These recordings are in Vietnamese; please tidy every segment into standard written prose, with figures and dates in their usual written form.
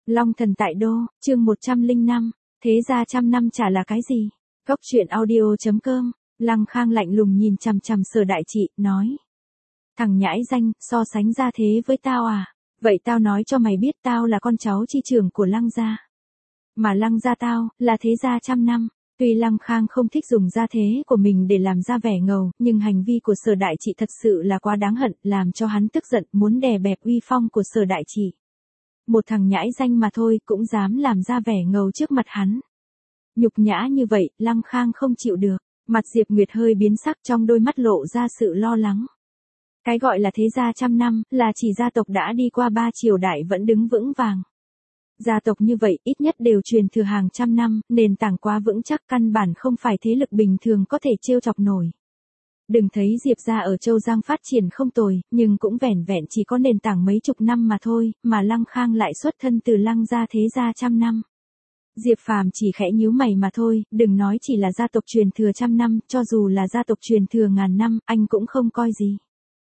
Long thần tại đô, chương 105, thế gia trăm năm chả là cái gì? Cốc truyện audio.com, Lăng Khang lạnh lùng nhìn chằm chằm Sở Đại Trị, nói. Thằng nhãi danh, so sánh gia thế với tao à? Vậy tao nói cho mày biết tao là con cháu chi trưởng của Lăng gia. Mà Lăng gia tao, là thế gia trăm năm. Tuy Lăng Khang không thích dùng gia thế của mình để làm ra vẻ ngầu, nhưng hành vi của Sở Đại Trị thật sự là quá đáng hận, làm cho hắn tức giận, muốn đè bẹp uy phong của Sở Đại Trị. Một thằng nhãi danh mà thôi cũng dám làm ra vẻ ngầu trước mặt hắn. Nhục nhã như vậy, Lăng Khang không chịu được, mặt Diệp Nguyệt hơi biến sắc, trong đôi mắt lộ ra sự lo lắng. Cái gọi là thế gia trăm năm, là chỉ gia tộc đã đi qua 3 triều đại vẫn đứng vững vàng. Gia tộc như vậy ít nhất đều truyền thừa hàng trăm năm, nền tảng quá vững chắc, căn bản không phải thế lực bình thường có thể trêu chọc nổi. Đừng thấy Diệp gia ở Châu Giang phát triển không tồi, nhưng cũng vẻn vẹn chỉ có nền tảng mấy chục năm mà thôi, mà Lăng Khang lại xuất thân từ Lăng gia thế gia trăm năm. Diệp Phàm chỉ khẽ nhíu mày mà thôi, đừng nói chỉ là gia tộc truyền thừa trăm năm, cho dù là gia tộc truyền thừa ngàn năm, anh cũng không coi gì.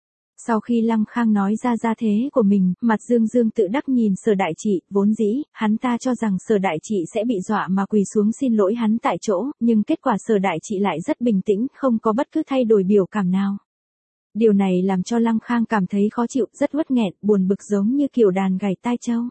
Sau khi Lăng Khang nói ra gia thế của mình, mặt Dương Dương tự đắc nhìn Sở Đại Trị, vốn dĩ, hắn ta cho rằng Sở Đại Trị sẽ bị dọa mà quỳ xuống xin lỗi hắn tại chỗ, nhưng kết quả Sở Đại Trị lại rất bình tĩnh, không có bất cứ thay đổi biểu cảm nào. Điều này làm cho Lăng Khang cảm thấy khó chịu, rất uất nghẹn, buồn bực giống như kiểu đàn gảy tai trâu.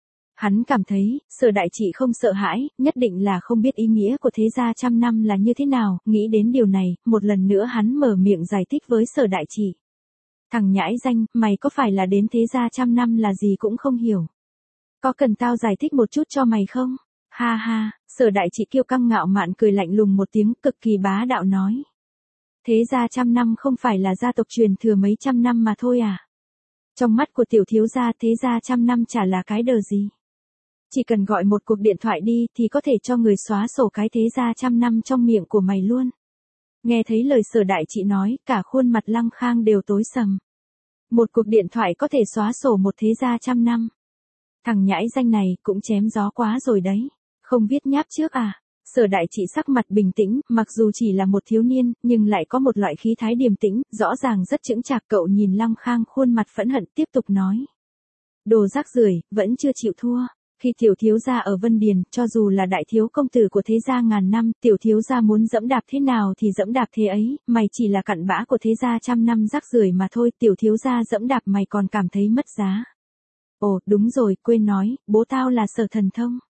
Hắn cảm thấy, Sở Đại Trị không sợ hãi, nhất định là không biết ý nghĩa của thế gia trăm năm là như thế nào, nghĩ đến điều này, một lần nữa hắn mở miệng giải thích với Sở Đại Trị. Thằng nhãi danh, mày có phải là đến thế gia trăm năm là gì cũng không hiểu. Có cần tao giải thích một chút cho mày không? Ha ha, Sở Đại Trị kiêu căng ngạo mạn cười lạnh lùng một tiếng, cực kỳ bá đạo nói. Thế gia trăm năm không phải là gia tộc truyền thừa mấy trăm năm mà thôi à? Trong mắt của tiểu thiếu gia, thế gia trăm năm chả là cái đờ gì. Chỉ cần gọi một cuộc điện thoại đi thì có thể cho người xóa sổ cái thế gia trăm năm trong miệng của mày luôn. Nghe thấy lời Sở Đại Trị nói, cả khuôn mặt Lăng Khang đều tối sầm. Một cuộc điện thoại có thể xóa sổ một thế gia trăm năm. Thằng nhãi danh này cũng chém gió quá rồi đấy. Không viết nháp trước à? Sở Đại Trị sắc mặt bình tĩnh, mặc dù chỉ là một thiếu niên, nhưng lại có một loại khí thái điềm tĩnh, rõ ràng rất chững chạc. Cậu nhìn Lăng Khang khuôn mặt phẫn hận, tiếp tục nói. Đồ rác rưởi, vẫn chưa chịu thua. Khi tiểu thiếu gia ở Vân Điền, cho dù là đại thiếu công tử của thế gia ngàn năm, tiểu thiếu gia muốn dẫm đạp thế nào thì dẫm đạp thế ấy, mày chỉ là cặn bã của thế gia trăm năm rác rưởi mà thôi, tiểu thiếu gia dẫm đạp mày còn cảm thấy mất giá. Ồ, đúng rồi, quên nói, bố tao là Sở Thần Thông.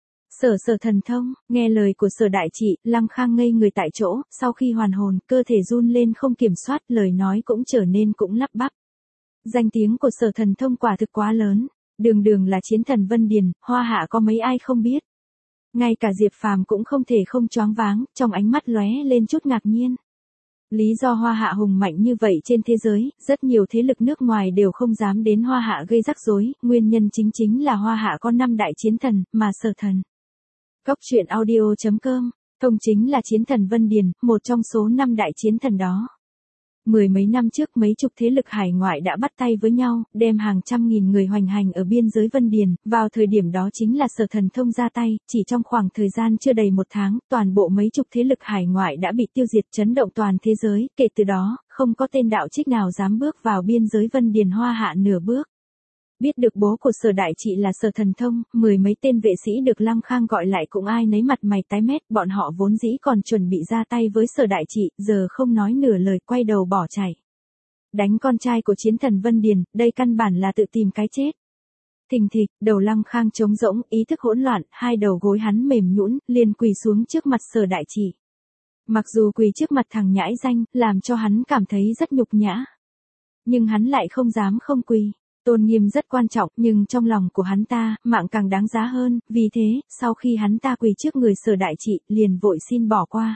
Sở Thần Thông, nghe lời của Sở Đại Trị, Lăng Khang ngây người tại chỗ, sau khi hoàn hồn, cơ thể run lên không kiểm soát, lời nói cũng trở nên cũng lắp bắp. Danh tiếng của Sở Thần Thông quả thực quá lớn. Đường đường là chiến thần Vân Điền, Hoa Hạ có mấy ai không biết. Ngay cả Diệp Phàm cũng không thể không choáng váng, trong ánh mắt lóe lên chút ngạc nhiên. Lý do Hoa Hạ hùng mạnh như vậy trên thế giới, rất nhiều thế lực nước ngoài đều không dám đến Hoa Hạ gây rắc rối, nguyên nhân chính là Hoa Hạ có 5 đại chiến thần, mà Sở Thần. Cốc truyện audio.com, Thông chính là chiến thần Vân Điền, một trong số 5 đại chiến thần đó. Mười mấy năm trước mấy chục thế lực hải ngoại đã bắt tay với nhau, đem hàng trăm nghìn người hoành hành ở biên giới Vân Điền, vào thời điểm đó chính là Sở Thần Thông ra tay, chỉ trong khoảng thời gian chưa đầy một tháng, toàn bộ mấy chục thế lực hải ngoại đã bị tiêu diệt, chấn động toàn thế giới, kể từ đó, không có tên đạo trích nào dám bước vào biên giới Vân Điền Hoa Hạ nửa bước. Biết được bố của Sở Đại Trị là Sở Thần Thông, mười mấy tên vệ sĩ được Lăng Khang gọi lại cũng ai nấy mặt mày tái mét, bọn họ vốn dĩ còn chuẩn bị ra tay với Sở Đại Trị, giờ không nói nửa lời quay đầu bỏ chạy. Đánh con trai của chiến thần Vân Điền, đây căn bản là tự tìm cái chết. Thình thịch, đầu Lăng Khang trống rỗng, ý thức hỗn loạn, hai đầu gối hắn mềm nhũn, liền quỳ xuống trước mặt Sở Đại Trị. Mặc dù quỳ trước mặt thằng nhãi danh, làm cho hắn cảm thấy rất nhục nhã. Nhưng hắn lại không dám không quỳ. Tôn nghiêm rất quan trọng, nhưng trong lòng của hắn ta, mạng càng đáng giá hơn, vì thế, sau khi hắn ta quỳ trước người Sở Đại Trị, liền vội xin bỏ qua.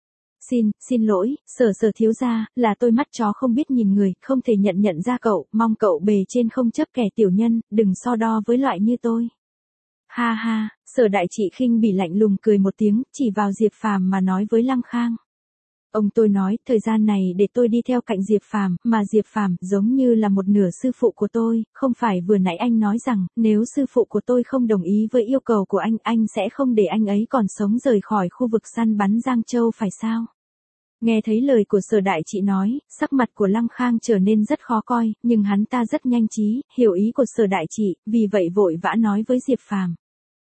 Xin lỗi, Sở thiếu gia, là tôi mắt chó không biết nhìn người, không thể nhận ra cậu, mong cậu bề trên không chấp kẻ tiểu nhân, đừng so đo với loại như tôi. Ha ha, Sở Đại Trị khinh bỉ lạnh lùng cười một tiếng, chỉ vào Diệp Phàm mà nói với Lăng Khang. Ông tôi nói, thời gian này để tôi đi theo cạnh Diệp Phàm, mà Diệp Phàm giống như là một nửa sư phụ của tôi, không phải vừa nãy anh nói rằng, nếu sư phụ của tôi không đồng ý với yêu cầu của anh sẽ không để anh ấy còn sống rời khỏi khu vực săn bắn Giang Châu phải sao? Nghe thấy lời của Sở Đại Trị nói, sắc mặt của Lăng Khang trở nên rất khó coi, nhưng hắn ta rất nhanh trí, hiểu ý của Sở Đại Trị, vì vậy vội vã nói với Diệp Phàm.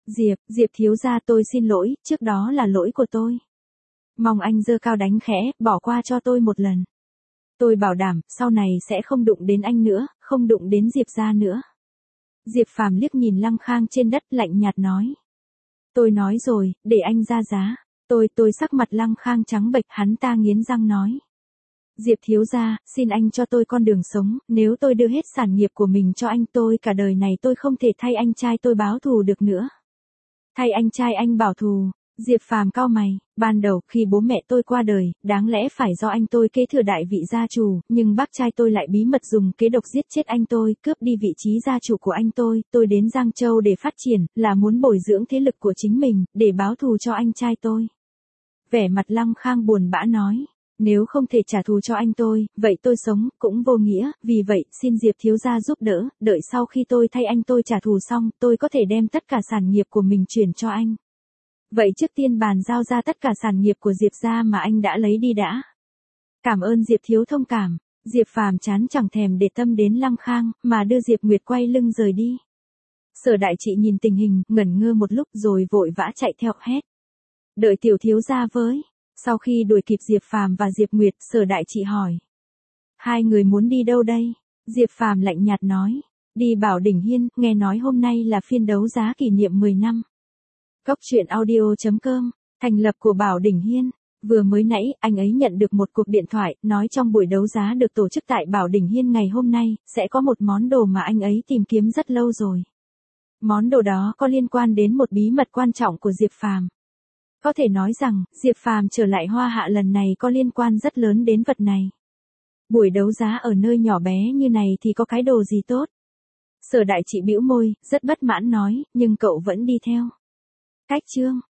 Diệp thiếu gia tôi xin lỗi, trước đó là lỗi của tôi. Mong anh giơ cao đánh khẽ, bỏ qua cho tôi một lần. Tôi bảo đảm, sau này sẽ không đụng đến anh nữa, không đụng đến Diệp gia nữa. Diệp Phàm liếc nhìn Lăng Khang trên đất lạnh nhạt nói. Tôi nói rồi, để anh ra giá. Tôi sắc mặt Lăng Khang trắng bệch, hắn ta nghiến răng nói. Diệp thiếu gia, xin anh cho tôi con đường sống, nếu tôi đưa hết sản nghiệp của mình cho anh tôi cả đời này tôi không thể thay anh trai tôi báo thù được nữa. Thay anh trai anh bảo thù, Diệp Phàm cau mày, ban đầu khi bố mẹ tôi qua đời, đáng lẽ phải do anh tôi kế thừa đại vị gia chủ, nhưng bác trai tôi lại bí mật dùng kế độc giết chết anh tôi, cướp đi vị trí gia chủ của anh tôi đến Giang Châu để phát triển, là muốn bồi dưỡng thế lực của chính mình, để báo thù cho anh trai tôi. Vẻ mặt Lăng Khang buồn bã nói. Nếu không thể trả thù cho anh tôi, vậy tôi sống, cũng vô nghĩa, vì vậy, xin Diệp thiếu gia giúp đỡ, đợi sau khi tôi thay anh tôi trả thù xong, tôi có thể đem tất cả sản nghiệp của mình chuyển cho anh. Vậy trước tiên bàn giao ra tất cả sản nghiệp của Diệp gia mà anh đã lấy đi đã. Cảm ơn Diệp thiếu thông cảm, Diệp Phàm chán chẳng thèm để tâm đến Lăng Khang, mà đưa Diệp Nguyệt quay lưng rời đi. Sở Đại Trị nhìn tình hình, ngẩn ngơ một lúc rồi vội vã chạy theo hét. Đợi tiểu thiếu gia với. Sau khi đuổi kịp Diệp Phàm và Diệp Nguyệt, Sở Đại Trị hỏi. Hai người muốn đi đâu đây? Diệp Phàm lạnh nhạt nói. Đi Bảo Đỉnh Hiên, nghe nói hôm nay là phiên đấu giá kỷ niệm 10 năm. Góc truyện audio.com, thành lập của Bảo Đỉnh Hiên. Vừa mới nãy, anh ấy nhận được một cuộc điện thoại, nói trong buổi đấu giá được tổ chức tại Bảo Đỉnh Hiên ngày hôm nay, sẽ có một món đồ mà anh ấy tìm kiếm rất lâu rồi. Món đồ đó có liên quan đến một bí mật quan trọng của Diệp Phàm. Có thể nói rằng, Diệp Phàm trở lại Hoa Hạ lần này có liên quan rất lớn đến vật này. Buổi đấu giá ở nơi nhỏ bé như này thì có cái đồ gì tốt? Sở Đại Trị bĩu môi, rất bất mãn nói, nhưng cậu vẫn đi theo. Cách chương.